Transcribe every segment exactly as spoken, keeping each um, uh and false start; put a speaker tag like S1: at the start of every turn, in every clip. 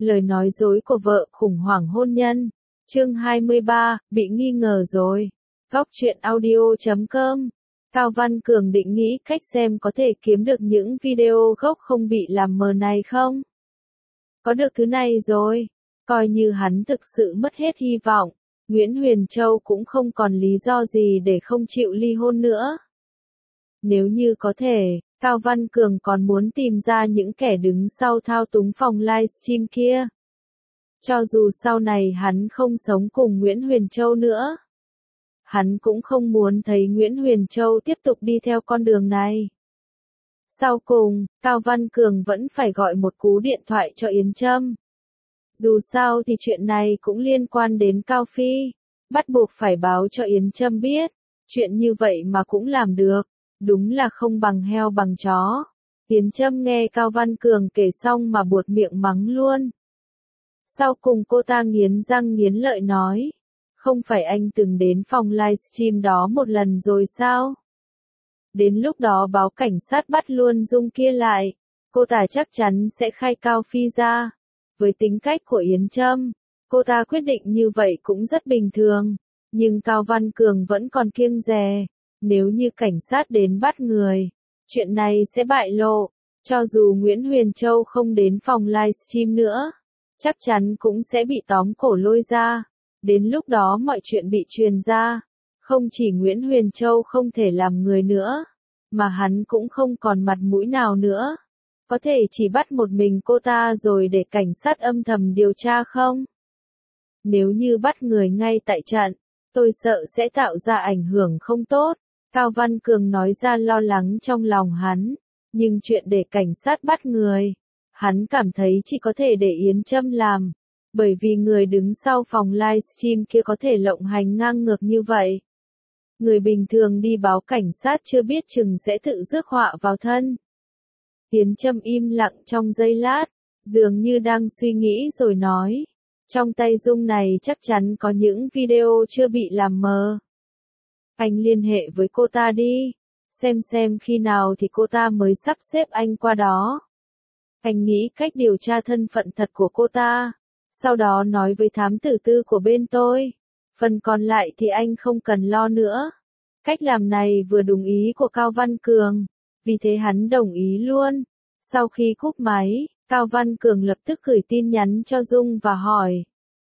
S1: Lời nói dối của vợ khủng hoảng hôn nhân. Chương hai mươi ba, bị nghi ngờ rồi. Góc truyện audio chấm com. Cao Văn Cường định nghĩ cách xem có thể kiếm được những video gốc không bị làm mờ này không? Có được thứ này rồi, coi như hắn thực sự mất hết hy vọng, Nguyễn Huyền Châu cũng không còn lý do gì để không chịu ly hôn nữa. Nếu như có thể, Cao Văn Cường còn muốn tìm ra những kẻ đứng sau thao túng phòng livestream kia. Cho dù sau này hắn không sống cùng Nguyễn Huyền Châu nữa, hắn cũng không muốn thấy Nguyễn Huyền Châu tiếp tục đi theo con đường này. Sau cùng, Cao Văn Cường vẫn phải gọi một cú điện thoại cho Yến Trâm. Dù sao thì chuyện này cũng liên quan đến Cao Phi, bắt buộc phải báo cho Yến Trâm biết, chuyện như vậy mà cũng làm được, đúng là không bằng heo bằng chó. Yến Trâm nghe Cao Văn Cường kể xong mà buột miệng mắng luôn. Sau cùng cô ta nghiến răng nghiến lợi nói, không phải anh từng đến phòng livestream đó một lần rồi sao? Đến lúc đó báo cảnh sát bắt luôn Dung kia lại, cô ta chắc chắn sẽ khai Cao Phi ra. Với tính cách của Yến Trâm, cô ta quyết định như vậy cũng rất bình thường, nhưng Cao Văn Cường vẫn còn kiêng dè, nếu như cảnh sát đến bắt người, chuyện này sẽ bại lộ, cho dù Nguyễn Huyền Châu không đến phòng livestream nữa, chắc chắn cũng sẽ bị tóm cổ lôi ra, đến lúc đó mọi chuyện bị truyền ra, không chỉ Nguyễn Huyền Châu không thể làm người nữa, mà hắn cũng không còn mặt mũi nào nữa. Có thể chỉ bắt một mình cô ta rồi để cảnh sát âm thầm điều tra không? Nếu như bắt người ngay tại trận, tôi sợ sẽ tạo ra ảnh hưởng không tốt. Cao Văn Cường nói ra lo lắng trong lòng hắn, nhưng chuyện để cảnh sát bắt người, hắn cảm thấy chỉ có thể để Yến Trâm làm, bởi vì người đứng sau phòng livestream kia có thể lộng hành ngang ngược như vậy. Người bình thường đi báo cảnh sát chưa biết chừng sẽ tự rước họa vào thân. Yến Trâm im lặng trong giây lát, dường như đang suy nghĩ rồi nói, trong tay Dung này chắc chắn có những video chưa bị làm mờ. Anh liên hệ với cô ta đi, xem xem khi nào thì cô ta mới sắp xếp anh qua đó. Anh nghĩ cách điều tra thân phận thật của cô ta, sau đó nói với thám tử tư của bên tôi. Phần còn lại thì anh không cần lo nữa. Cách làm này vừa đúng ý của Cao Văn Cường, vì thế hắn đồng ý luôn. Sau khi cúp máy, Cao Văn Cường lập tức gửi tin nhắn cho Dung và hỏi.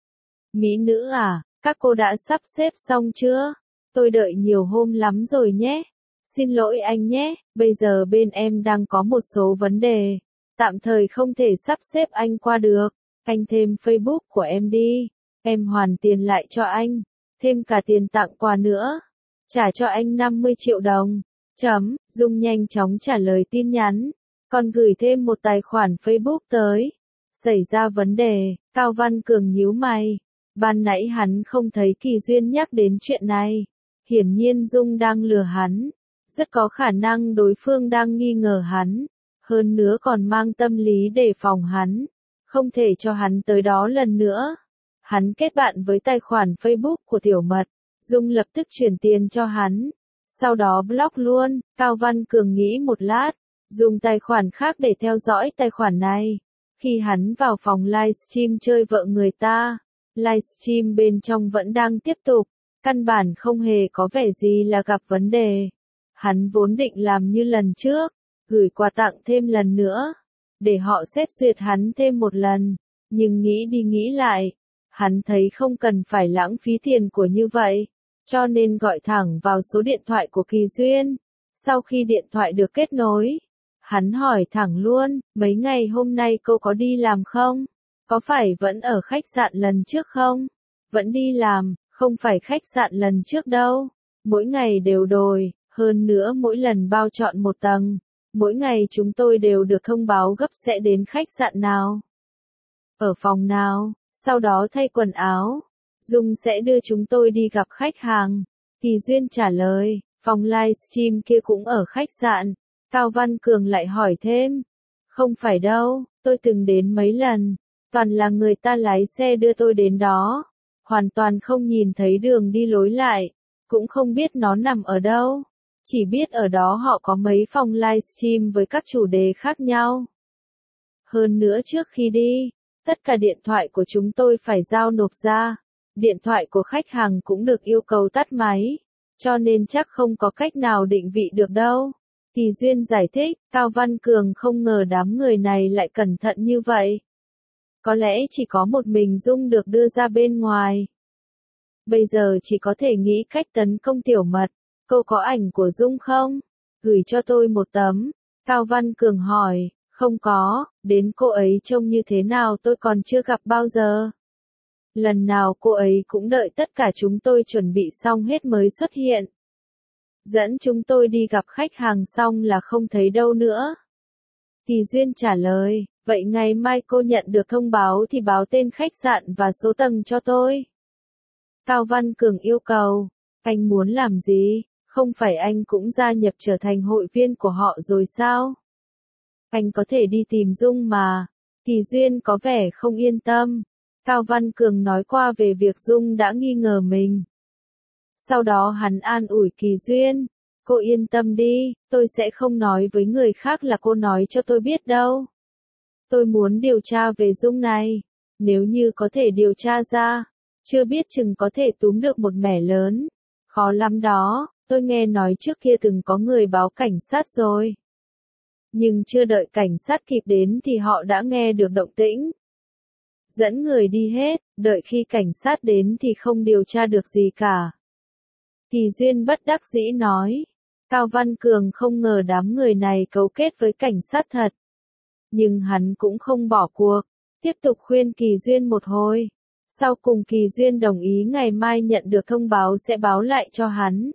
S1: Mỹ nữ à, các cô đã sắp xếp xong chưa? Tôi đợi nhiều hôm lắm rồi nhé. Xin lỗi anh nhé, bây giờ bên em đang có một số vấn đề, tạm thời không thể sắp xếp anh qua được. Anh thêm Facebook của em đi, em hoàn tiền lại cho anh, thêm cả tiền tặng quà nữa. Trả cho anh năm mươi triệu đồng. Chấm, Dung nhanh chóng trả lời tin nhắn, còn gửi thêm một tài khoản Facebook tới. Xảy ra vấn đề, Cao Văn Cường nhíu mày. Ban nãy hắn không thấy Kỳ Duyên nhắc đến chuyện này. Hiển nhiên Dung đang lừa hắn. Rất có khả năng đối phương đang nghi ngờ hắn. Hơn nữa còn mang tâm lý đề phòng hắn. Không thể cho hắn tới đó lần nữa. Hắn kết bạn với tài khoản Facebook của Tiểu Mật. Dung lập tức chuyển tiền cho hắn. Sau đó block luôn. Cao Văn Cường nghĩ một lát, dùng tài khoản khác để theo dõi tài khoản này. Khi hắn vào phòng livestream chơi vợ người ta, livestream bên trong vẫn đang tiếp tục, căn bản không hề có vẻ gì là gặp vấn đề. Hắn vốn định làm như lần trước, gửi quà tặng thêm lần nữa, để họ xét duyệt hắn thêm một lần, nhưng nghĩ đi nghĩ lại, hắn thấy không cần phải lãng phí tiền của như vậy, cho nên gọi thẳng vào số điện thoại của Kỳ Duyên. Sau khi điện thoại được kết nối, hắn hỏi thẳng luôn, mấy ngày hôm nay cô có đi làm không? Có phải vẫn ở khách sạn lần trước không? Vẫn đi làm, không phải khách sạn lần trước đâu. Mỗi ngày đều đổi, hơn nữa mỗi lần bao trọn một tầng. Mỗi ngày chúng tôi đều được thông báo gấp sẽ đến khách sạn nào, ở phòng nào, sau đó thay quần áo. Dung sẽ đưa chúng tôi đi gặp khách hàng. Kỳ Duyên trả lời, phòng livestream kia cũng ở khách sạn. Cao Văn Cường lại hỏi thêm, không phải đâu, tôi từng đến mấy lần, toàn là người ta lái xe đưa tôi đến đó, hoàn toàn không nhìn thấy đường đi lối lại, cũng không biết nó nằm ở đâu, chỉ biết ở đó họ có mấy phòng livestream với các chủ đề khác nhau. Hơn nữa trước khi đi, Tất cả điện thoại của chúng tôi phải giao nộp ra. Điện thoại của khách hàng cũng được yêu cầu tắt máy. Cho nên chắc không có cách nào định vị được đâu. Kỳ Duyên giải thích, Cao Văn Cường không ngờ đám người này lại cẩn thận như vậy. Có lẽ chỉ có một mình Dung được đưa ra bên ngoài. Bây giờ chỉ có thể nghĩ cách tấn công Tiểu Mật. Cô có ảnh của Dung không? Gửi cho tôi một tấm. Cao Văn Cường hỏi, không có, đến cô ấy trông như thế nào tôi còn chưa gặp bao giờ. Lần nào cô ấy cũng đợi tất cả chúng tôi chuẩn bị xong hết mới xuất hiện. Dẫn chúng tôi đi gặp khách hàng xong là không thấy đâu nữa. Kỳ Duyên trả lời, vậy ngày mai cô nhận được thông báo thì báo tên khách sạn và số tầng cho tôi. Cao Văn Cường yêu cầu, anh muốn làm gì? Không phải anh cũng gia nhập trở thành hội viên của họ rồi sao? Anh có thể đi tìm Dung mà. Kỳ Duyên có vẻ không yên tâm. Cao Văn Cường nói qua về việc Dung đã nghi ngờ mình. Sau đó hắn an ủi Kỳ Duyên. Cô yên tâm đi, tôi sẽ không nói với người khác là cô nói cho tôi biết đâu. Tôi muốn điều tra về Dung này. Nếu như có thể điều tra ra, chưa biết chừng có thể túm được một mẻ lớn. Khó lắm đó, tôi nghe nói trước kia từng có người báo cảnh sát rồi. Nhưng chưa đợi cảnh sát kịp đến thì họ đã nghe được động tĩnh. Dẫn người đi hết, đợi khi cảnh sát đến thì không điều tra được gì cả. Kỳ Duyên bất đắc dĩ nói. Cao Văn Cường không ngờ đám người này cấu kết với cảnh sát thật. Nhưng hắn cũng không bỏ cuộc, tiếp tục khuyên Kỳ Duyên một hồi. Sau cùng Kỳ Duyên đồng ý ngày mai nhận được thông báo sẽ báo lại cho hắn.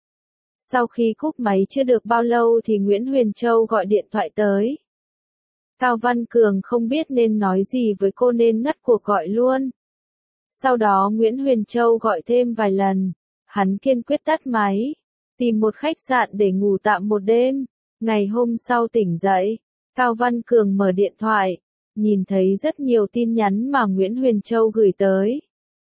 S1: Sau khi cúp máy chưa được bao lâu thì Nguyễn Huyền Châu gọi điện thoại tới. Cao Văn Cường không biết nên nói gì với cô nên ngắt cuộc gọi luôn. Sau đó Nguyễn Huyền Châu gọi thêm vài lần. Hắn kiên quyết tắt máy. Tìm một khách sạn để ngủ tạm một đêm. Ngày hôm sau tỉnh dậy, Cao Văn Cường mở điện thoại. Nhìn thấy rất nhiều tin nhắn mà Nguyễn Huyền Châu gửi tới.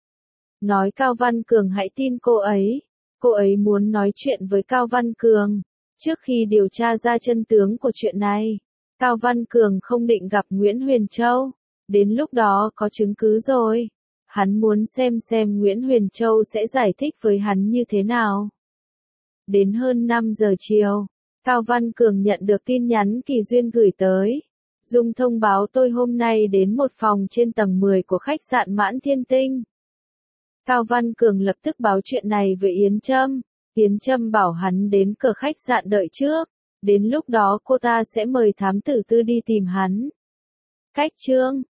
S1: Nói Cao Văn Cường hãy tin cô ấy. Cô ấy muốn nói chuyện với Cao Văn Cường. Trước khi điều tra ra chân tướng của chuyện này, Cao Văn Cường không định gặp Nguyễn Huyền Châu. Đến lúc đó có chứng cứ rồi. Hắn muốn xem xem Nguyễn Huyền Châu sẽ giải thích với hắn như thế nào. Đến hơn năm giờ chiều, Cao Văn Cường nhận được tin nhắn Kỳ Duyên gửi tới. Dung thông báo tôi hôm nay đến một phòng trên tầng mười của khách sạn Mãn Thiên Tinh. Cao Văn Cường lập tức báo chuyện này với Yến Trâm. Yến Trâm bảo hắn đến cửa khách sạn đợi trước. Đến lúc đó cô ta sẽ mời thám tử tư đi tìm hắn. Cách chương